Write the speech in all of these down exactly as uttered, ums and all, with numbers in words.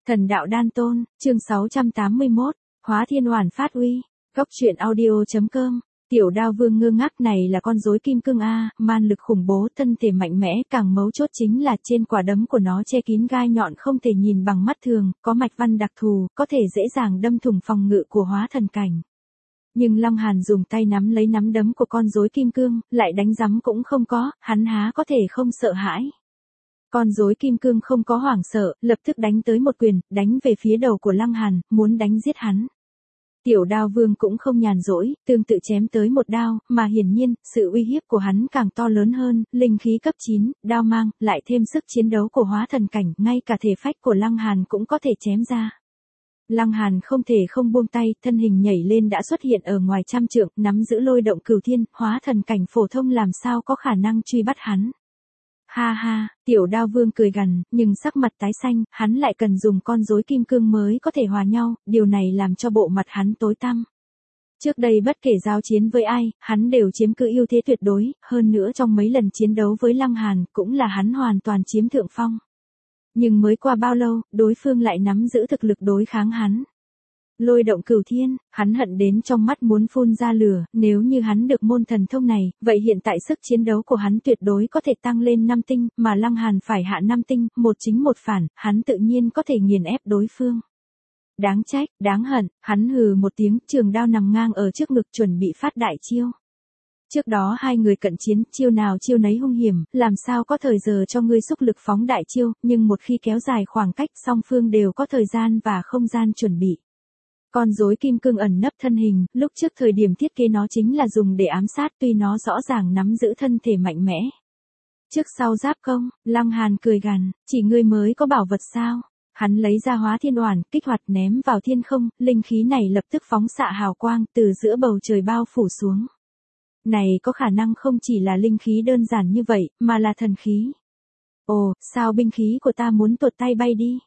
Thần đạo đan tôn, chương sáu trăm tám mươi mốt, hóa thiên hoàn phát uy, góc truyện audio.com. Tiểu Đao Vương ngơ ngác, này là con rối kim cương a, man lực khủng bố, thân thể mạnh mẽ, càng mấu chốt chính là trên quả đấm của nó che kín gai nhọn không thể nhìn bằng mắt thường, có mạch văn đặc thù, có thể dễ dàng đâm thủng phòng ngự của hóa thần cảnh. Nhưng Lăng Hàn dùng tay nắm lấy nắm đấm của con rối kim cương, lại đánh rắm cũng không có, hắn há có thể không sợ hãi. Con rối kim cương không có hoảng sợ, lập tức đánh tới một quyền, đánh về phía đầu của Lăng Hàn, muốn đánh giết hắn. Tiểu Đao Vương cũng không nhàn rỗi, tương tự chém tới một đao, mà hiển nhiên, sự uy hiếp của hắn càng to lớn hơn, linh khí cấp chín, đao mang, lại thêm sức chiến đấu của hóa thần cảnh, ngay cả thể phách của Lăng Hàn cũng có thể chém ra. Lăng Hàn không thể không buông tay, thân hình nhảy lên đã xuất hiện ở ngoài trăm trượng, nắm giữ lôi động cửu thiên, hóa thần cảnh phổ thông làm sao có khả năng truy bắt hắn. Ha ha, Tiểu Đao Vương cười gằn, nhưng sắc mặt tái xanh, hắn lại cần dùng con rối kim cương mới có thể hòa nhau, điều này làm cho bộ mặt hắn tối tăm. Trước đây bất kể giao chiến với ai, hắn đều chiếm cứ ưu thế tuyệt đối, hơn nữa trong mấy lần chiến đấu với Lăng Hàn, cũng là hắn hoàn toàn chiếm thượng phong. Nhưng mới qua bao lâu, đối phương lại nắm giữ thực lực đối kháng hắn. Lôi động cửu thiên, hắn hận đến trong mắt muốn phun ra lửa, nếu như hắn được môn thần thông này, vậy hiện tại sức chiến đấu của hắn tuyệt đối có thể tăng lên năm tinh, mà Lăng Hàn phải hạ năm tinh, một chính một phản, hắn tự nhiên có thể nghiền ép đối phương. Đáng trách, đáng hận, hắn hừ một tiếng, trường đao nằm ngang ở trước ngực chuẩn bị phát đại chiêu. Trước đó hai người cận chiến, chiêu nào chiêu nấy hung hiểm, làm sao có thời giờ cho ngươi xúc lực phóng đại chiêu, nhưng một khi kéo dài khoảng cách, song phương đều có thời gian và không gian chuẩn bị. Con rối kim cương ẩn nấp thân hình, lúc trước thời điểm thiết kế nó chính là dùng để ám sát, tuy nó rõ ràng nắm giữ thân thể mạnh mẽ. Trước sau giáp công, Lăng Hàn cười gằn, chỉ ngươi mới có bảo vật sao? Hắn lấy ra hóa thiên hoàn, kích hoạt ném vào thiên không, linh khí này lập tức phóng xạ hào quang từ giữa bầu trời bao phủ xuống. Này có khả năng không chỉ là linh khí đơn giản như vậy, mà là thần khí. Ồ, sao binh khí của ta muốn tuột tay bay đi?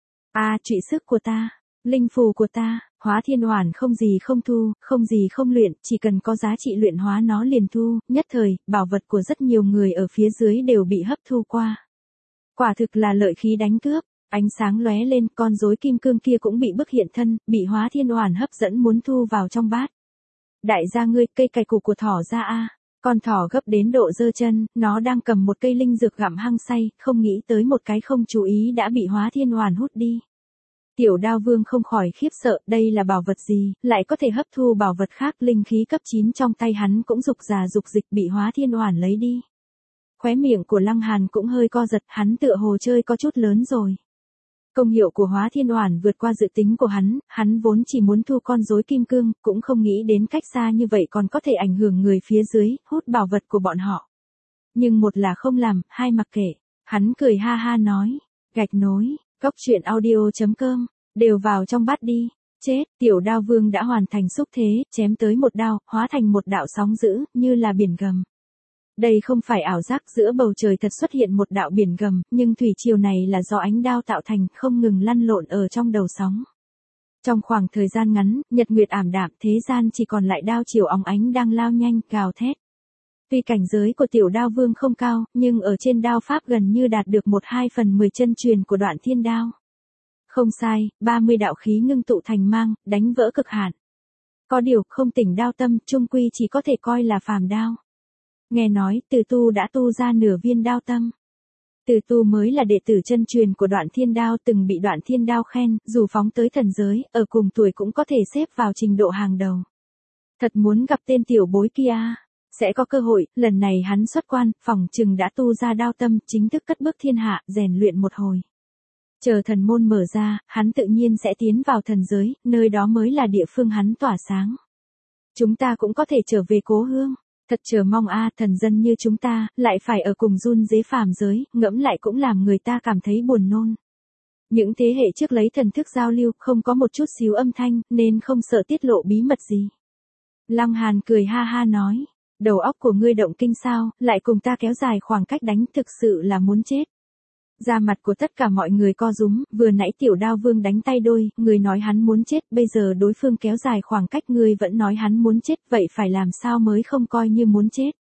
À, trụy sức của ta, linh phù của ta, hóa thiên hoàn không gì không thu, không gì không luyện, chỉ cần có giá trị luyện hóa nó liền thu, nhất thời, bảo vật của rất nhiều người ở phía dưới đều bị hấp thu qua. Quả thực là lợi khí đánh cướp, ánh sáng lóe lên, con rối kim cương kia cũng bị bức hiện thân, bị hóa thiên hoàn hấp dẫn muốn thu vào trong bát. Đại gia ngươi, cây cày củ của thỏ ra a. Con thỏ gấp đến độ giơ chân, nó đang cầm một cây linh dược gặm hăng say, không nghĩ tới một cái không chú ý đã bị hóa thiên hoàn hút đi. Tiểu Đao Vương không khỏi khiếp sợ, đây là bảo vật gì, lại có thể hấp thu bảo vật khác, linh khí cấp chín trong tay hắn cũng dục già dục dịch bị hóa thiên hoàn lấy đi. Khóe miệng của Lăng Hàn cũng hơi co giật, hắn tựa hồ chơi có chút lớn rồi. Công hiệu của hóa thiên hoàn vượt qua dự tính của hắn, hắn vốn chỉ muốn thu con rối kim cương, cũng không nghĩ đến cách xa như vậy còn có thể ảnh hưởng người phía dưới, hút bảo vật của bọn họ. Nhưng một là không làm, hai mặc kệ, hắn cười ha ha nói, gạch nối, góc truyện audio.com, đều vào trong bát đi, chết, Tiểu Đao Vương đã hoàn thành xúc thế, chém tới một đao, hóa thành một đạo sóng dữ, như là biển gầm. Đây không phải ảo giác, giữa bầu trời thật xuất hiện một đạo biển gầm, nhưng thủy triều này là do ánh đao tạo thành, không ngừng lăn lộn ở trong đầu sóng. Trong khoảng thời gian ngắn, nhật nguyệt ảm đạm, thế gian chỉ còn lại đao chiều óng ánh đang lao nhanh, gào thét. Tuy cảnh giới của Tiểu Đao Vương không cao, nhưng ở trên đao pháp gần như đạt được một hai phần mười chân truyền của Đoạn Thiên Đao. Không sai, ba mươi đạo khí ngưng tụ thành mang, đánh vỡ cực hạn. Có điều, không tỉnh đao tâm, chung quy chỉ có thể coi là phàm đao. Nghe nói, Từ Tu đã tu ra nửa viên đao tâm. Từ Tu mới là đệ tử chân truyền của Đoạn Thiên Đao, từng bị Đoạn Thiên Đao khen, dù phóng tới thần giới, ở cùng tuổi cũng có thể xếp vào trình độ hàng đầu. Thật muốn gặp tên tiểu bối kia, sẽ có cơ hội, lần này hắn xuất quan, phỏng chừng đã tu ra đao tâm, chính thức cất bước thiên hạ, rèn luyện một hồi. Chờ thần môn mở ra, hắn tự nhiên sẽ tiến vào thần giới, nơi đó mới là địa phương hắn tỏa sáng. Chúng ta cũng có thể trở về cố hương. Thật chờ mong a, thần dân như chúng ta, lại phải ở cùng run rế phàm giới, ngẫm lại cũng làm người ta cảm thấy buồn nôn. Những thế hệ trước lấy thần thức giao lưu, không có một chút xíu âm thanh, nên không sợ tiết lộ bí mật gì. Lăng Hàn cười ha ha nói, đầu óc của ngươi động kinh sao, lại cùng ta kéo dài khoảng cách đánh, thực sự là muốn chết. Da mặt của tất cả mọi người co rúm, vừa nãy Tiểu Đao Vương đánh tay đôi, người nói hắn muốn chết, bây giờ đối phương kéo dài khoảng cách, người vẫn nói hắn muốn chết, vậy phải làm sao mới không coi như muốn chết.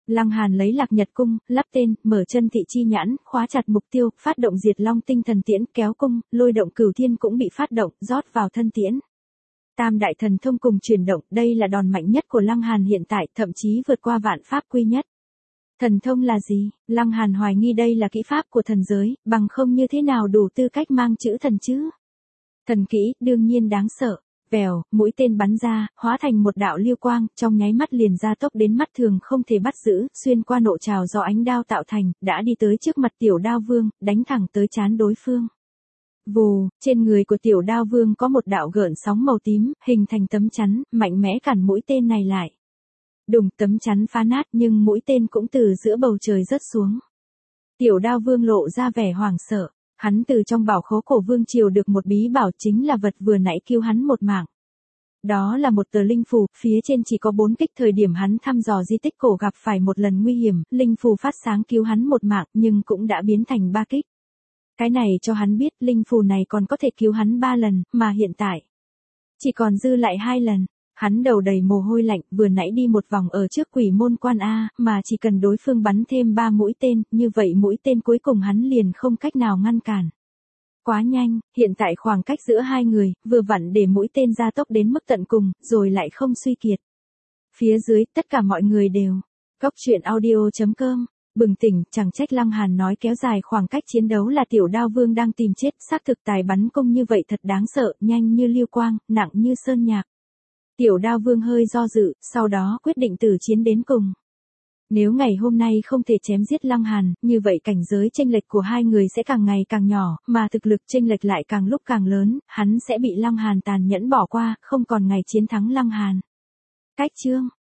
Lăng Hàn lấy Lạc Nhật cung, lắp tên, mở chân thị chi nhãn, khóa chặt mục tiêu, phát động diệt long tinh thần tiễn, kéo cung, lôi động cửu thiên cũng bị phát động, rót vào thân tiễn. Tam đại thần thông cùng chuyển động, đây là đòn mạnh nhất của Lăng Hàn hiện tại, thậm chí vượt qua vạn pháp quy nhất. Thần thông là gì? Lăng Hàn hoài nghi đây là kỹ pháp của thần giới, bằng không như thế nào đủ tư cách mang chữ thần chứ? Thần kỹ, đương nhiên đáng sợ. Vèo, mũi tên bắn ra, hóa thành một đạo lưu quang, trong nháy mắt liền ra tốc đến mắt thường không thể bắt giữ, xuyên qua nộ trào do ánh đao tạo thành, đã đi tới trước mặt Tiểu Đao Vương, đánh thẳng tới trán đối phương. Vù, trên người của Tiểu Đao Vương có một đạo gợn sóng màu tím, hình thành tấm chắn, mạnh mẽ cản mũi tên này lại. Đùng, tấm chắn phá nát nhưng mũi tên cũng từ giữa bầu trời rớt xuống. Tiểu Đao Vương lộ ra vẻ hoảng sợ. Hắn từ trong bảo khố cổ vương triều được một bí bảo, chính là vật vừa nãy cứu hắn một mạng. Đó là một tờ linh phù, phía trên chỉ có bốn kích. Thời điểm hắn thăm dò di tích cổ gặp phải một lần nguy hiểm, linh phù phát sáng cứu hắn một mạng nhưng cũng đã biến thành ba kích. Cái này cho hắn biết linh phù này còn có thể cứu hắn ba lần, mà hiện tại chỉ còn dư lại hai lần. Hắn đầu đầy mồ hôi lạnh, vừa nãy đi một vòng ở trước quỷ môn quan A, mà chỉ cần đối phương bắn thêm ba mũi tên, như vậy mũi tên cuối cùng hắn liền không cách nào ngăn cản. Quá nhanh, hiện tại khoảng cách giữa hai người, vừa vặn để mũi tên gia tốc đến mức tận cùng, rồi lại không suy kiệt. Phía dưới, tất cả mọi người đều. Góc truyện audio chấm com. Bừng tỉnh, chẳng trách Lăng Hàn nói kéo dài khoảng cách chiến đấu là Tiểu Đao Vương đang tìm chết, xác thực tài bắn cung như vậy thật đáng sợ, nhanh như lưu quang, nặng như sơn nhạc. Tiểu Đao Vương hơi do dự, sau đó quyết định tử chiến đến cùng. Nếu ngày hôm nay không thể chém giết Lăng Hàn, như vậy cảnh giới chênh lệch của hai người sẽ càng ngày càng nhỏ, mà thực lực chênh lệch lại càng lúc càng lớn, hắn sẽ bị Lăng Hàn tàn nhẫn bỏ qua, không còn ngày chiến thắng Lăng Hàn. Cách chương